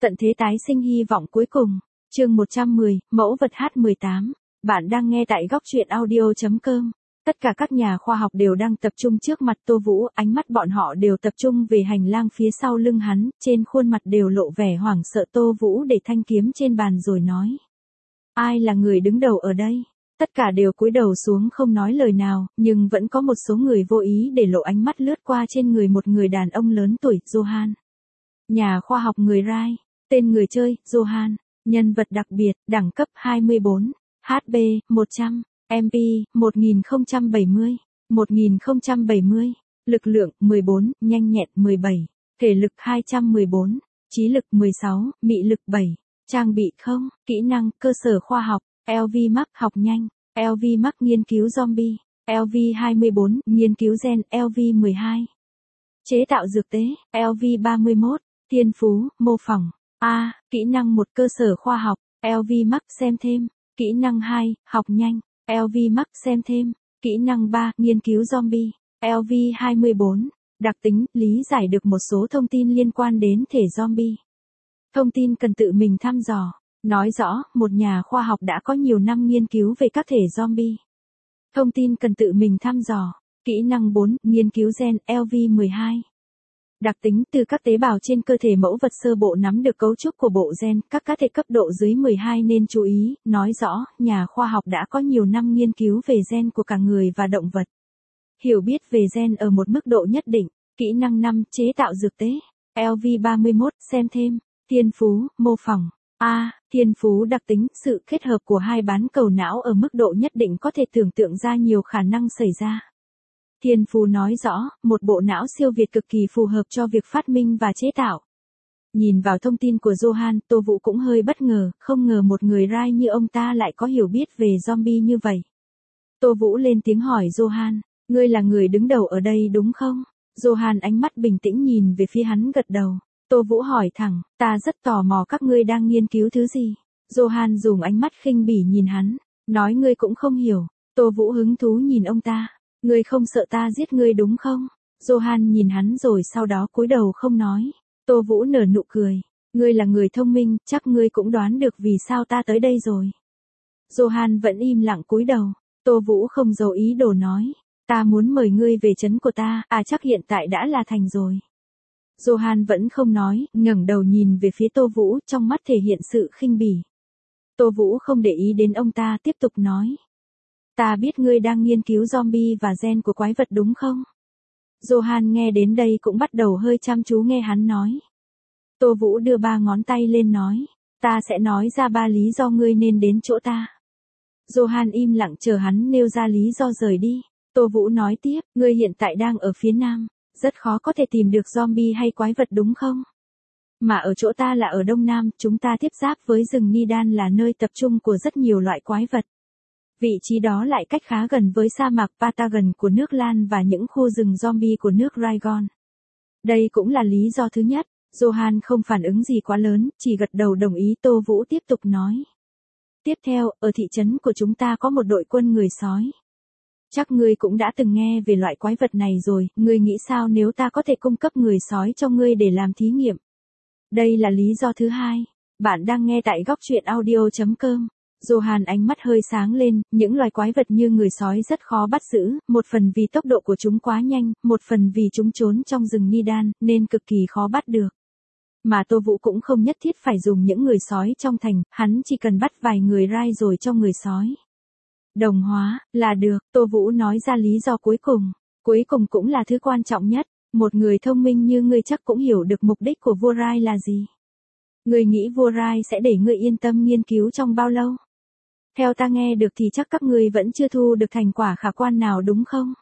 Tận thế tái sinh hy vọng cuối cùng. Chương 110, mẫu vật H18. Bạn đang nghe tại góc truyện audio.com. Tất cả các nhà khoa học đều đang tập trung trước mặt Tô Vũ, ánh mắt bọn họ đều tập trung về hành lang phía sau lưng hắn, trên khuôn mặt đều lộ vẻ hoảng sợ. Tô Vũ để thanh kiếm trên bàn rồi nói: Ai là người đứng đầu ở đây? Tất cả đều cúi đầu xuống không nói lời nào, nhưng vẫn có một số người vô ý để lộ ánh mắt lướt qua trên người một người đàn ông lớn tuổi, Johan. Nhà khoa học người Rai. Tên người chơi, Johan. Nhân vật đặc biệt, đẳng cấp 24. HP, 100. MP, 1070. 1070. Lực lượng, 14. Nhanh nhẹn, 17. Thể lực 214. Trí lực 16. Mị lực 7. Trang bị không. Kỹ năng, cơ sở khoa học. LV Max học nhanh. LV Max nghiên cứu zombie. LV 24 nghiên cứu gen. LV 12 chế tạo dược tế. LV 31 thiên phú, mô phỏng. A. Kỹ năng 1 cơ sở khoa học. LV Max xem thêm. Kỹ năng 2, học nhanh. LV Max xem thêm. Kỹ năng 3, nghiên cứu zombie. LV 24 đặc tính, lý giải được một số thông tin liên quan đến thể zombie. Thông tin cần tự mình thăm dò. Nói rõ, một nhà khoa học đã có nhiều năm nghiên cứu về các thể zombie. Thông tin cần tự mình thăm dò. Kỹ năng 4, nghiên cứu gen. LV 12 đặc tính, từ các tế bào trên cơ thể mẫu vật sơ bộ nắm được cấu trúc của bộ gen, các cá thể cấp độ dưới 12 nên chú ý, nói rõ, nhà khoa học đã có nhiều năm nghiên cứu về gen của cả người và động vật. Hiểu biết về gen ở một mức độ nhất định. Kỹ năng 5, chế tạo dược tế. LV 31, xem thêm. Thiên phú, mô phỏng. A. Thiên phú đặc tính, sự kết hợp của hai bán cầu não ở mức độ nhất định có thể tưởng tượng ra nhiều khả năng xảy ra. Thiên phú nói rõ, một bộ não siêu việt cực kỳ phù hợp cho việc phát minh và chế tạo. Nhìn vào thông tin của Johan, Tô Vũ cũng hơi bất ngờ, không ngờ một người Rai như ông ta lại có hiểu biết về zombie như vậy. Tô Vũ lên tiếng hỏi Johan, ngươi là người đứng đầu ở đây đúng không? Johan ánh mắt bình tĩnh nhìn về phía hắn gật đầu. Tô Vũ hỏi thẳng, ta rất tò mò các ngươi đang nghiên cứu thứ gì? Johan dùng ánh mắt khinh bỉ nhìn hắn, nói ngươi cũng không hiểu. Tô Vũ hứng thú nhìn ông ta. Ngươi không sợ ta giết ngươi đúng không? Johan nhìn hắn rồi sau đó cúi đầu không nói. Tô Vũ nở nụ cười. Ngươi là người thông minh, chắc ngươi cũng đoán được vì sao ta tới đây rồi. Johan vẫn im lặng cúi đầu. Tô Vũ không giấu ý đồ nói. Ta muốn mời ngươi về trấn của ta, chắc hiện tại đã là thành rồi. Johan vẫn không nói, ngẩng đầu nhìn về phía Tô Vũ, trong mắt thể hiện sự khinh bỉ. Tô Vũ không để ý đến ông ta, tiếp tục nói. Ta biết ngươi đang nghiên cứu zombie và gen của quái vật đúng không? Johan nghe đến đây cũng bắt đầu hơi chăm chú nghe hắn nói. Tô Vũ đưa 3 ngón tay lên nói. Ta sẽ nói ra 3 lý do ngươi nên đến chỗ ta. Johan im lặng chờ hắn nêu ra lý do rời đi. Tô Vũ nói tiếp, ngươi hiện tại đang ở phía nam. Rất khó có thể tìm được zombie hay quái vật đúng không? Mà ở chỗ ta là ở đông nam, chúng ta tiếp giáp với rừng Nidan là nơi tập trung của rất nhiều loại quái vật. Vị trí đó lại cách khá gần với sa mạc Patagon của nước Lan và những khu rừng zombie của nước Raigon. Đây cũng là lý do thứ nhất. Johan không phản ứng gì quá lớn, chỉ gật đầu đồng ý. Tô Vũ tiếp tục nói. Tiếp theo, ở thị trấn của chúng ta có một đội quân người sói. Chắc ngươi cũng đã từng nghe về loại quái vật này rồi, ngươi nghĩ sao nếu ta có thể cung cấp người sói cho ngươi để làm thí nghiệm? Đây là lý do thứ hai. Bạn đang nghe tại góc truyện audio.com. Johan ánh mắt hơi sáng lên, những loài quái vật như người sói rất khó bắt giữ, một phần vì tốc độ của chúng quá nhanh, một phần vì chúng trốn trong rừng Nidan, nên cực kỳ khó bắt được. Mà Tô Vũ cũng không nhất thiết phải dùng những người sói trong thành, hắn chỉ cần bắt vài người Rai rồi cho người sói đồng hóa, là được. Tô Vũ nói ra lý do cuối cùng. Cuối cùng cũng là thứ quan trọng nhất. Một người thông minh như ngươi chắc cũng hiểu được mục đích của vua Rai là gì. Ngươi nghĩ vua Rai sẽ để ngươi yên tâm nghiên cứu trong bao lâu? Theo ta nghe được thì chắc các ngươi vẫn chưa thu được thành quả khả quan nào đúng không?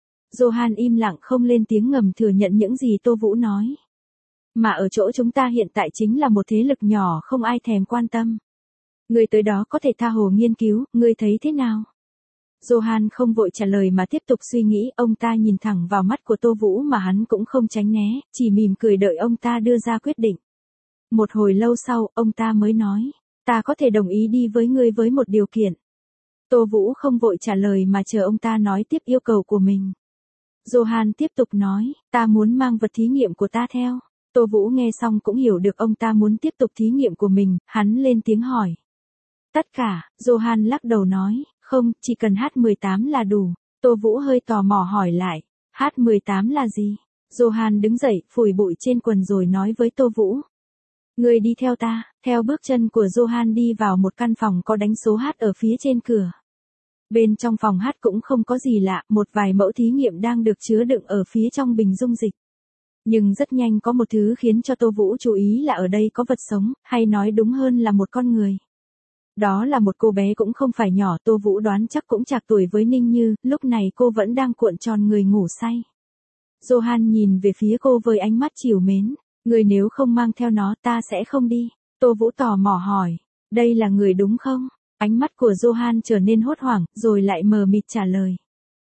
Johan im lặng không lên tiếng, ngầm thừa nhận những gì Tô Vũ nói. Mà ở chỗ chúng ta hiện tại chính là một thế lực nhỏ không ai thèm quan tâm. Ngươi tới đó có thể tha hồ nghiên cứu, ngươi thấy thế nào? Johan không vội trả lời mà tiếp tục suy nghĩ, ông ta nhìn thẳng vào mắt của Tô Vũ mà hắn cũng không tránh né, chỉ mỉm cười đợi ông ta đưa ra quyết định. Một hồi lâu sau, ông ta mới nói, ta có thể đồng ý đi với ngươi với một điều kiện. Tô Vũ không vội trả lời mà chờ ông ta nói tiếp yêu cầu của mình. Johan tiếp tục nói, ta muốn mang vật thí nghiệm của ta theo. Tô Vũ nghe xong cũng hiểu được ông ta muốn tiếp tục thí nghiệm của mình, hắn lên tiếng hỏi. Tất cả, Johan lắc đầu nói, không, chỉ cần H18 là đủ. Tô Vũ hơi tò mò hỏi lại, H18 là gì? Johan đứng dậy, phủi bụi trên quần rồi nói với Tô Vũ. Người đi theo ta, theo bước chân của Johan đi vào một căn phòng có đánh số H ở phía trên cửa. Bên trong phòng H cũng không có gì lạ, một vài mẫu thí nghiệm đang được chứa đựng ở phía trong bình dung dịch. Nhưng rất nhanh có một thứ khiến cho Tô Vũ chú ý là ở đây có vật sống, hay nói đúng hơn là một con người. Đó là một cô bé cũng không phải nhỏ, Tô Vũ đoán chắc cũng chạc tuổi với Ninh Như, lúc này cô vẫn đang cuộn tròn người ngủ say. Johan nhìn về phía cô với ánh mắt trìu mến, người nếu không mang theo nó ta sẽ không đi. Tô Vũ tò mò hỏi, đây là người đúng không? Ánh mắt của Johan trở nên hốt hoảng, rồi lại mờ mịt trả lời.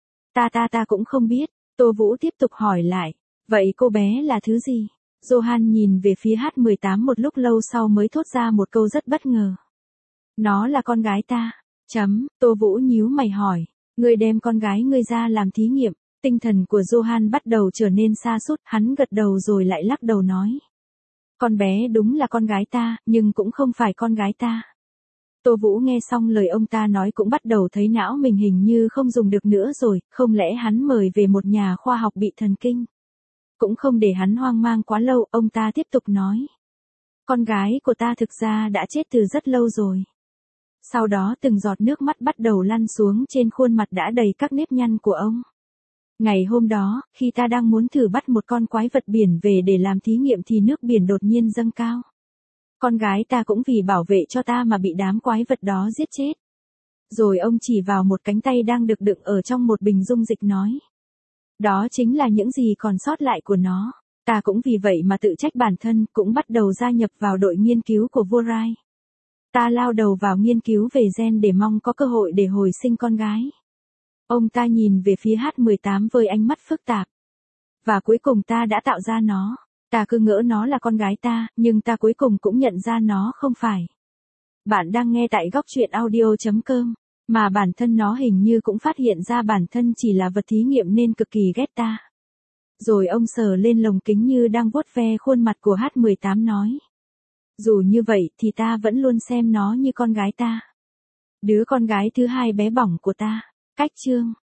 Ta cũng không biết. Tô Vũ tiếp tục hỏi lại, vậy cô bé là thứ gì? Johan nhìn về phía H18 một lúc lâu sau mới thốt ra một câu rất bất ngờ. Nó là con gái ta. Tô Vũ nhíu mày hỏi, người đem con gái ngươi ra làm thí nghiệm. Tinh thần của Johan bắt đầu trở nên sa sút, hắn gật đầu rồi lại lắc đầu nói. Con bé đúng là con gái ta, nhưng cũng không phải con gái ta. Tô Vũ nghe xong lời ông ta nói cũng bắt đầu thấy não mình hình như không dùng được nữa rồi, không lẽ hắn mời về một nhà khoa học bị thần kinh. Cũng không để hắn hoang mang quá lâu, ông ta tiếp tục nói. Con gái của ta thực ra đã chết từ rất lâu rồi. Sau đó từng giọt nước mắt bắt đầu lăn xuống trên khuôn mặt đã đầy các nếp nhăn của ông. Ngày hôm đó, khi ta đang muốn thử bắt một con quái vật biển về để làm thí nghiệm thì nước biển đột nhiên dâng cao. Con gái ta cũng vì bảo vệ cho ta mà bị đám quái vật đó giết chết. Rồi ông chỉ vào một cánh tay đang được đựng ở trong một bình dung dịch nói. Đó chính là những gì còn sót lại của nó. Ta cũng vì vậy mà tự trách bản thân, cũng bắt đầu gia nhập vào đội nghiên cứu của vua Rai. Ta lao đầu vào nghiên cứu về gen để mong có cơ hội để hồi sinh con gái. Ông ta nhìn về phía H18 với ánh mắt phức tạp. Và cuối cùng ta đã tạo ra nó. Ta cứ ngỡ nó là con gái ta, nhưng ta cuối cùng cũng nhận ra nó không phải. Bạn đang nghe tại góc truyện audio.com, mà bản thân nó hình như cũng phát hiện ra bản thân chỉ là vật thí nghiệm nên cực kỳ ghét ta. Rồi ông sờ lên lồng kính như đang vuốt ve khuôn mặt của H18 nói. Dù như vậy thì ta vẫn luôn xem nó như con gái ta. Đứa con gái thứ hai bé bỏng của ta. Cách chương